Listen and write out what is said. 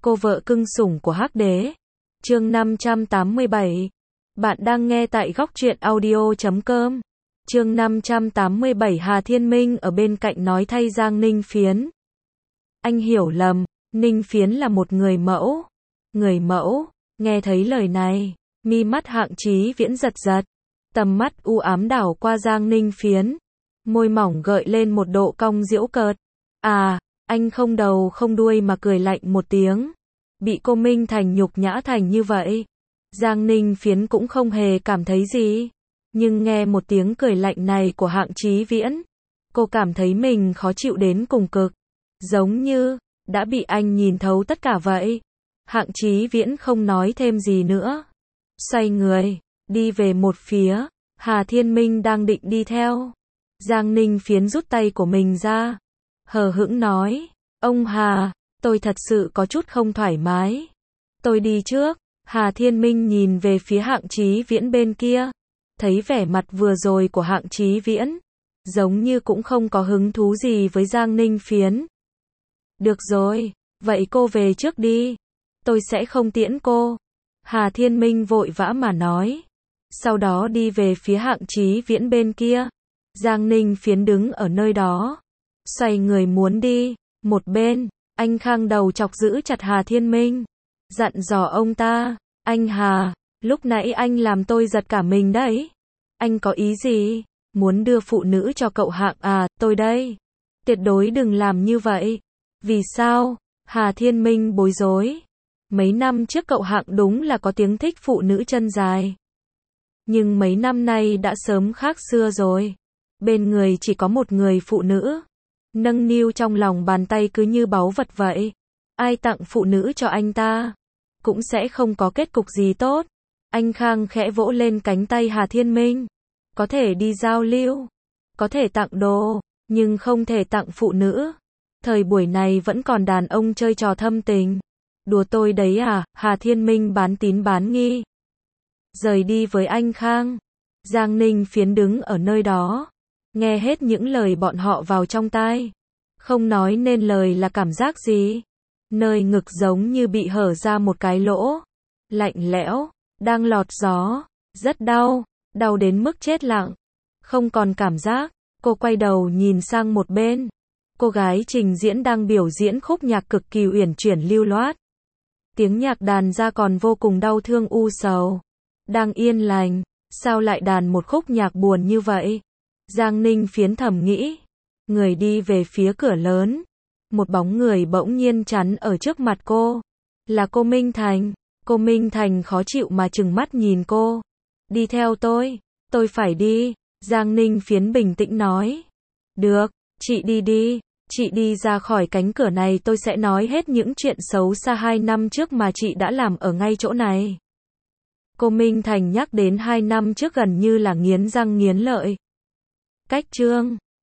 cô vợ cưng sủng của Hắc Đế. Chương 587. Bạn đang nghe tại góc truyện audio.com. Chương 587. Hà Thiên Minh ở bên cạnh nói thay Giang Ninh Phiến. Anh hiểu lầm, Ninh Phiến là một người mẫu. Người mẫu, nghe thấy lời này, mi mắt Hạng Chí Viễn giật giật, tầm mắt u ám đảo qua Giang Ninh Phiến, môi mỏng gợi lên một độ cong giễu cợt. À, anh không đầu không đuôi mà cười lạnh một tiếng. Bị cô Minh Thành nhục nhã thành như vậy, Giang Ninh Phiến cũng không hề cảm thấy gì. Nhưng nghe một tiếng cười lạnh này của Hạng Chí Viễn, cô cảm thấy mình khó chịu đến cùng cực. Giống như đã bị anh nhìn thấu tất cả vậy. Hạng Chí Viễn không nói thêm gì nữa, xoay người đi về một phía. Hà Thiên Minh đang định đi theo. Giang Ninh Phiến rút tay của mình ra, hờ hững nói: "Ông Hà, tôi thật sự có chút không thoải mái. Tôi đi trước." Hà Thiên Minh nhìn về phía Hạng Chí Viễn bên kia, thấy vẻ mặt vừa rồi của Hạng Chí Viễn, giống như cũng không có hứng thú gì với Giang Ninh Phiến. "Được rồi, vậy cô về trước đi, tôi sẽ không tiễn cô." Hà Thiên Minh vội vã mà nói, sau đó đi về phía Hạng Chí Viễn bên kia. Giang Ninh Phiến đứng ở nơi đó, xoay người muốn đi. Một bên, anh Khang đầu chọc giữ chặt Hà Thiên Minh, dặn dò ông ta: "Anh Hà, lúc nãy anh làm tôi giật cả mình đấy. Anh có ý gì? Muốn đưa phụ nữ cho cậu Hạng à? Tôi đây. Tuyệt đối đừng làm như vậy." "Vì sao?" Hà Thiên Minh bối rối. "Mấy năm trước cậu Hạng đúng là có tiếng thích phụ nữ chân dài. Nhưng mấy năm nay đã sớm khác xưa rồi. Bên người chỉ có một người phụ nữ, nâng niu trong lòng bàn tay cứ như báu vật vậy. Ai tặng phụ nữ cho anh ta, cũng sẽ không có kết cục gì tốt." Anh Khang khẽ vỗ lên cánh tay Hà Thiên Minh. "Có thể đi giao lưu, có thể tặng đồ, nhưng không thể tặng phụ nữ. Thời buổi này vẫn còn đàn ông chơi trò thâm tình. Đùa tôi đấy à?" Hà Thiên Minh bán tín bán nghi, rời đi với anh Khang. Giang Ninh Phiến đứng ở nơi đó, nghe hết những lời bọn họ vào trong tai, không nói nên lời là cảm giác gì. Nơi ngực giống như bị hở ra một cái lỗ, lạnh lẽo, đang lọt gió, rất đau, đau đến mức chết lặng. Không còn cảm giác, cô quay đầu nhìn sang một bên. Cô gái trình diễn đang biểu diễn khúc nhạc cực kỳ uyển chuyển lưu loát. Tiếng nhạc đàn ra còn vô cùng đau thương u sầu. Đang yên lành, sao lại đàn một khúc nhạc buồn như vậy? Giang Ninh Phiến thầm nghĩ. Người đi về phía cửa lớn. Một bóng người bỗng nhiên chắn ở trước mặt cô. Là cô Minh Thành. Cô Minh Thành khó chịu mà trừng mắt nhìn cô. "Đi theo tôi phải đi." Giang Ninh Phiến bình tĩnh nói. "Được, chị đi đi. Chị đi ra khỏi cánh cửa này tôi sẽ nói hết những chuyện xấu xa 2 năm trước mà chị đã làm ở ngay chỗ này." Cô Minh Thành nhắc đến 2 năm trước gần như là nghiến răng nghiến lợi. Cách chương